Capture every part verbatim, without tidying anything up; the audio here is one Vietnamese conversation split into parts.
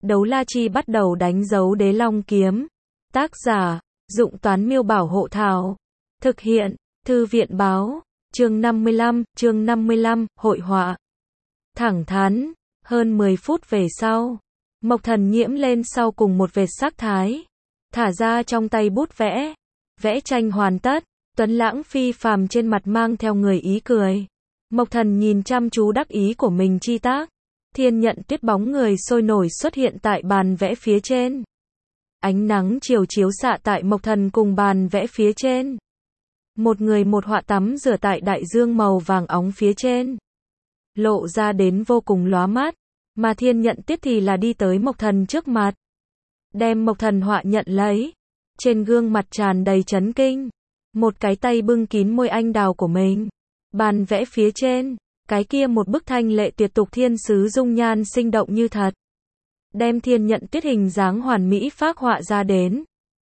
Đấu la chi bắt đầu đánh dấu đế long kiếm. Tác giả, Dụng Toán Miêu Bảo Hộ Thảo. Thực hiện, Thư viện Báo. Chương năm mươi lăm, chương năm mươi lăm, hội họa. Thẳng thắn, hơn mười phút về sau, Mộc Thần nhiễm lên sau cùng một vệt sắc thái, thả ra trong tay bút vẽ. Vẽ tranh hoàn tất, tuấn lãng phi phàm trên mặt mang theo người ý cười. Mộc Thần nhìn chăm chú đắc ý của mình chi tác. Thiên Nhận Tuyết bóng người sôi nổi xuất hiện tại bàn vẽ phía trên. Ánh nắng chiều chiếu xạ tại Mộc Thần cùng bàn vẽ phía trên. Một người một họa tắm rửa tại đại dương màu vàng óng phía trên, lộ ra đến vô cùng lóa mắt. Mà Thiên Nhận Tuyết thì là đi tới Mộc Thần trước mặt, đem Mộc Thần họa nhận lấy. Trên gương mặt tràn đầy chấn kinh, một cái tay bưng kín môi anh đào của mình. Bàn vẽ phía trên, cái kia một bức thanh lệ tuyệt tục thiên sứ dung nhan sinh động như thật, đem Thiên Nhận Tuyết hình dáng hoàn mỹ phác họa ra đến.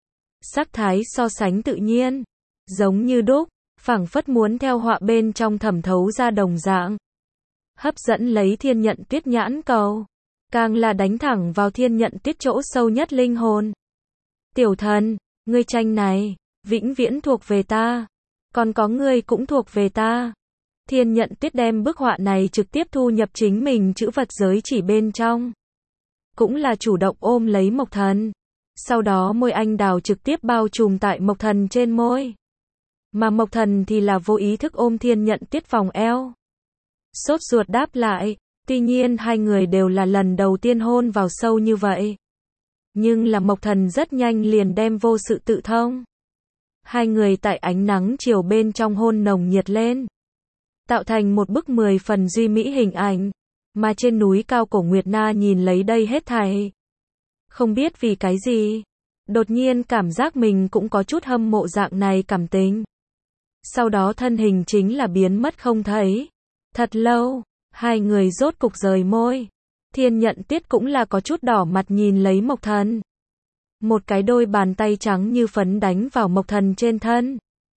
Sắc thái so sánh tự nhiên, giống như đúc, phảng phất muốn theo họa bên trong thẩm thấu ra đồng dạng, hấp dẫn lấy Thiên Nhận Tuyết nhãn cầu, càng là đánh thẳng vào Thiên Nhận Tuyết chỗ sâu nhất linh hồn. Tiểu thần, ngươi tranh này, vĩnh viễn thuộc về ta, còn có ngươi cũng thuộc về ta. Thiên Nhận Tuyết đem bức họa này trực tiếp thu nhập chính mình chữ vật giới chỉ bên trong, cũng là chủ động ôm lấy Mộc Thần. Sau đó môi anh đào trực tiếp bao trùm tại Mộc Thần trên môi, mà Mộc Thần thì là vô ý thức ôm Thiên Nhận Tuyết vòng eo, sốt ruột đáp lại. Tuy nhiên hai người đều là lần đầu tiên hôn vào sâu như vậy, nhưng là Mộc Thần rất nhanh liền đem vô sự tự thông. Hai người tại ánh nắng chiều bên trong hôn nồng nhiệt lên, tạo thành một bức mười phần duy mỹ hình ảnh. Mà trên núi cao Cổ Nguyệt Na nhìn lấy đây hết thảy, không biết vì cái gì, đột nhiên cảm giác mình cũng có chút hâm mộ dạng này cảm tình. Sau đó thân hình chính là biến mất không thấy. Thật lâu, hai người rốt cục rời môi. Thiên Nhận Tuyết cũng là có chút đỏ mặt nhìn lấy Mộc Thần. Một cái đôi bàn tay trắng như phấn đánh vào Mộc Thần trên thân.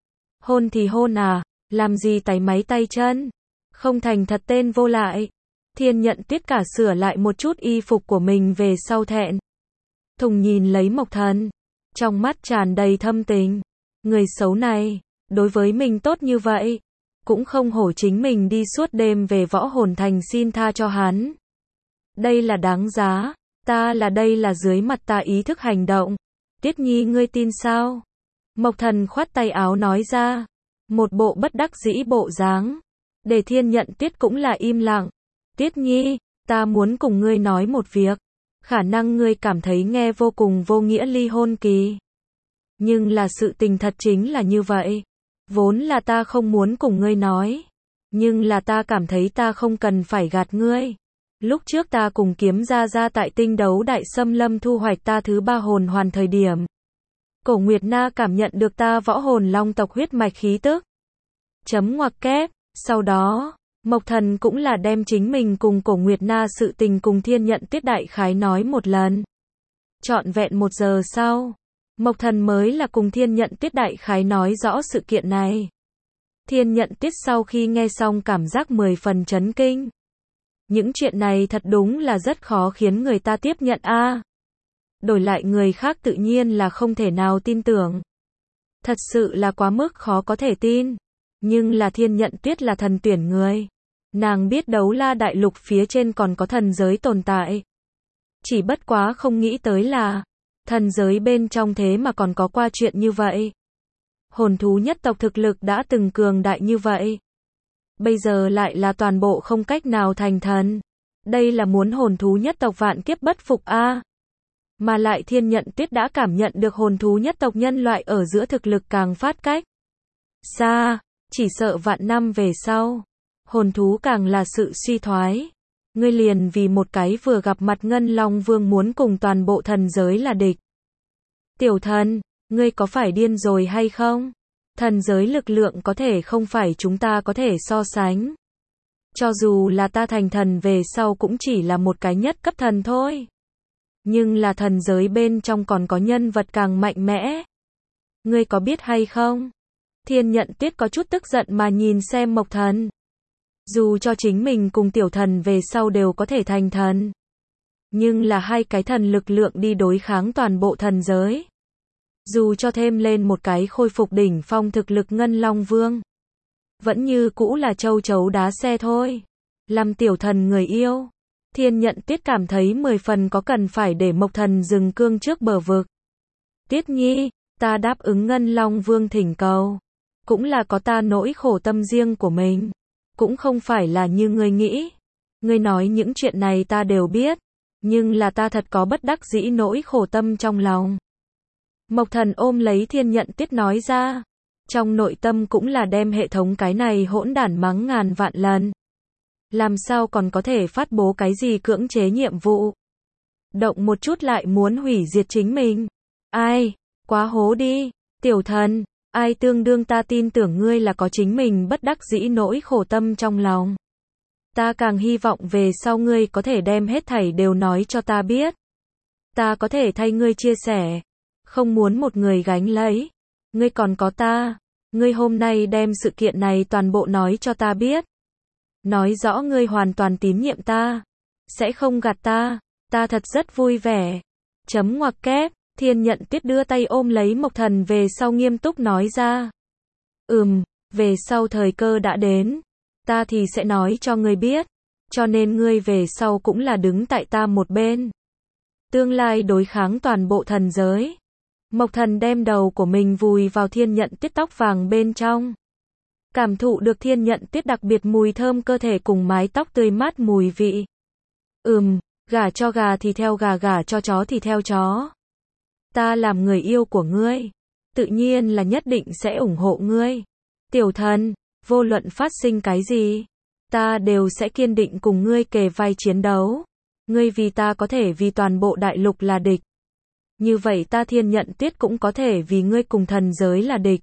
Hôn thì hôn à, làm gì táy máy tay chân, không thành thật tên vô lại. Thiên Nhận Tuyết cả sửa lại một chút y phục của mình về sau thẹn thùng nhìn lấy Mộc Thần, trong mắt tràn đầy thâm tình. Người xấu này, đối với mình tốt như vậy, cũng không hổ chính mình đi suốt đêm về Võ Hồn Thành xin tha cho hắn. Đây là đáng giá, ta là đây là dưới mặt ta ý thức hành động. Tuyết Nhi ngươi tin sao? Mộc Thần khoát tay áo nói ra, một bộ bất đắc dĩ bộ dáng, để Thiên Nhận Tuyết cũng là im lặng. Tuyết Nhi, ta muốn cùng ngươi nói một việc, khả năng ngươi cảm thấy nghe vô cùng vô nghĩa ly hôn kỳ. Nhưng là sự tình thật chính là như vậy. Vốn là ta không muốn cùng ngươi nói, nhưng là ta cảm thấy ta không cần phải gạt ngươi. Lúc trước ta cùng Kiếm Gia Gia tại tinh đấu đại xâm lâm thu hoạch ta thứ ba hồn hoàn thời điểm, Cổ Nguyệt Na cảm nhận được ta võ hồn long tộc huyết mạch khí tức. Chấm ngoặc kép, sau đó, Mộc Thần cũng là đem chính mình cùng Cổ Nguyệt Na sự tình cùng Thiên Nhận Tuyết đại khái nói một lần. Trọn vẹn một giờ sau, Mộc Thần mới là cùng Thiên Nhận Tuyết đại khái nói rõ sự kiện này. Thiên Nhận Tuyết sau khi nghe xong cảm giác mười phần chấn kinh. Những chuyện này thật đúng là rất khó khiến người ta tiếp nhận a. À, đổi lại người khác tự nhiên là không thể nào tin tưởng. Thật sự là quá mức khó có thể tin. Nhưng là Thiên Nhận Tuyết là thần tuyển người. Nàng biết Đấu La Đại Lục phía trên còn có thần giới tồn tại. Chỉ bất quá không nghĩ tới là thần giới bên trong thế mà còn có qua chuyện như vậy. Hồn thú nhất tộc thực lực đã từng cường đại như vậy, bây giờ lại là toàn bộ không cách nào thành thần. Đây là muốn hồn thú nhất tộc vạn kiếp bất phục a. À. Mà lại Thiên Nhận Tuyết đã cảm nhận được hồn thú nhất tộc nhân loại ở giữa thực lực càng phát cách xa, chỉ sợ vạn năm về sau, hồn thú càng là sự suy thoái. Ngươi liền vì một cái vừa gặp mặt Ngân Long Vương muốn cùng toàn bộ thần giới là địch. Tiểu thần, ngươi có phải điên rồi hay không? Thần giới lực lượng có thể không phải chúng ta có thể so sánh. Cho dù là ta thành thần về sau cũng chỉ là một cái nhất cấp thần thôi. Nhưng là thần giới bên trong còn có nhân vật càng mạnh mẽ. Ngươi có biết hay không? Thiên Nhận Tuyết có chút tức giận mà nhìn xem Mộc Thần. Dù cho chính mình cùng tiểu thần về sau đều có thể thành thần, Nhưng là hai cái thần lực lượng đi đối kháng toàn bộ thần giới. Dù cho thêm lên một cái khôi phục đỉnh phong thực lực Ngân Long Vương, vẫn như cũ là châu chấu đá xe thôi. Làm tiểu thần người yêu, Thiên Nhận Tuyết cảm thấy mười phần có cần phải để Mộc Thần dừng cương trước bờ vực. Tiết Nhi, ta đáp ứng Ngân Long Vương thỉnh cầu, cũng là có ta nỗi khổ tâm riêng của mình, cũng không phải là như ngươi nghĩ. Ngươi nói những chuyện này ta đều biết, nhưng là ta thật có bất đắc dĩ nỗi khổ tâm trong lòng. Mộc Thần ôm lấy Thiên Nhận Tuyết nói ra, trong nội tâm cũng là đem hệ thống cái này hỗn đản mắng ngàn vạn lần. Làm sao còn có thể phát bố cái gì cưỡng chế nhiệm vụ? Động một chút lại muốn hủy diệt chính mình. Ai? Quá hố đi, tiểu thần, ai tương đương ta tin tưởng ngươi là có chính mình bất đắc dĩ nỗi khổ tâm trong lòng. Ta càng hy vọng về sau ngươi có thể đem hết thảy đều nói cho ta biết. Ta có thể thay ngươi chia sẻ, không muốn một người gánh lấy. Ngươi còn có ta, ngươi hôm nay đem sự kiện này toàn bộ nói cho ta biết. Nói rõ ngươi hoàn toàn tín nhiệm ta, sẽ không gạt ta, ta thật rất vui vẻ. Chấm ngoặc kép, Thiên Nhận Tuyết đưa tay ôm lấy Mộc Thần về sau nghiêm túc nói ra. Ừm, về sau thời cơ đã đến, ta thì sẽ nói cho ngươi biết, cho nên ngươi về sau cũng là đứng tại ta một bên. Tương lai đối kháng toàn bộ thần giới. Mộc Thần đem đầu của mình vùi vào Thiên Nhận Tuyết tóc vàng bên trong. Cảm thụ được Thiên Nhận Tuyết đặc biệt mùi thơm cơ thể cùng mái tóc tươi mát mùi vị. Ừm, gả cho gà thì theo gà, gả cho chó thì theo chó. Ta làm người yêu của ngươi, tự nhiên là nhất định sẽ ủng hộ ngươi. Tiểu thần, vô luận phát sinh cái gì, ta đều sẽ kiên định cùng ngươi kề vai chiến đấu. Ngươi vì ta có thể vì toàn bộ đại lục là địch. Như vậy ta Thiên Nhận Tuyết cũng có thể vì ngươi cùng thần giới là địch.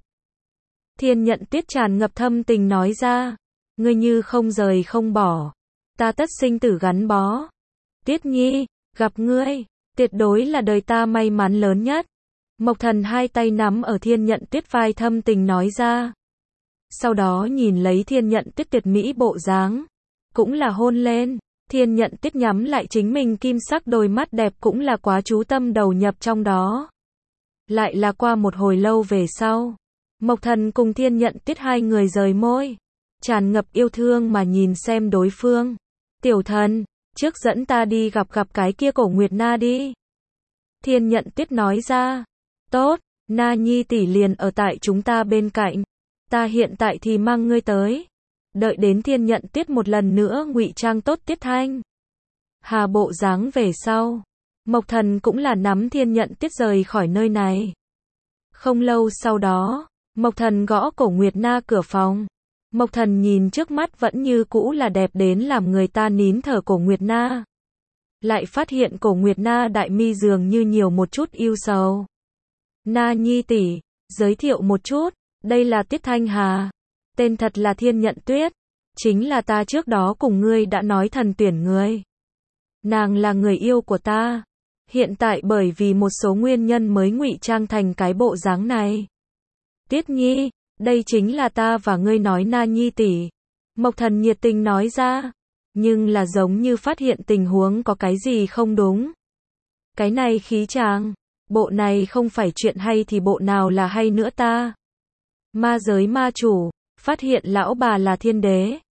Thiên Nhận Tuyết tràn ngập thâm tình nói ra, ngươi như không rời không bỏ, ta tất sinh tử gắn bó. Tiết Nhi, gặp ngươi, tuyệt đối là đời ta may mắn lớn nhất. Mộc Thần hai tay nắm ở Thiên Nhận Tuyết vai thâm tình nói ra. Sau đó nhìn lấy Thiên Nhận Tuyết tuyệt mỹ bộ dáng, cũng là hôn lên. Thiên Nhận Tuyết nhắm lại chính mình kim sắc đôi mắt đẹp cũng là quá chú tâm đầu nhập trong đó. Lại là qua một hồi lâu về sau, Mộc Thần cùng Thiên Nhận Tuyết hai người rời môi, tràn ngập yêu thương mà nhìn xem đối phương. Tiểu thần, trước dẫn ta đi gặp gặp cái kia Cổ Nguyệt Na đi. Thiên Nhận Tuyết nói ra. Tốt, Na Nhi tỷ liền ở tại chúng ta bên cạnh. Ta hiện tại thì mang ngươi tới. Đợi đến Thiên Nhận Tuyết một lần nữa ngụy trang tốt Tiết Thanh Hà bộ dáng về sau, Mộc Thần cũng là nắm Thiên Nhận Tuyết rời khỏi nơi này. Không lâu sau đó, Mộc Thần gõ Cổ Nguyệt Na cửa phòng. Mộc Thần nhìn trước mắt vẫn như cũ là đẹp đến làm người ta nín thở Cổ Nguyệt Na. Lại phát hiện Cổ Nguyệt Na đại mi dường như nhiều một chút ưu sầu. Na Nhi tỷ, giới thiệu một chút, đây là Tiết Thanh Hà. Tên thật là Thiên Nhận Tuyết, chính là ta trước đó cùng ngươi đã nói thần tuyển ngươi. Nàng là người yêu của ta, hiện tại bởi vì một số nguyên nhân mới ngụy trang thành cái bộ dáng này. Tiết Nhi, đây chính là ta và ngươi nói Na Nhi tỷ. Mộc Thần nhiệt tình nói ra, nhưng là giống như phát hiện tình huống có cái gì không đúng. Cái này khí chàng, bộ này không phải chuyện hay thì bộ nào là hay nữa ta. Ma giới ma chủ, phát hiện lão bà là thiên đế.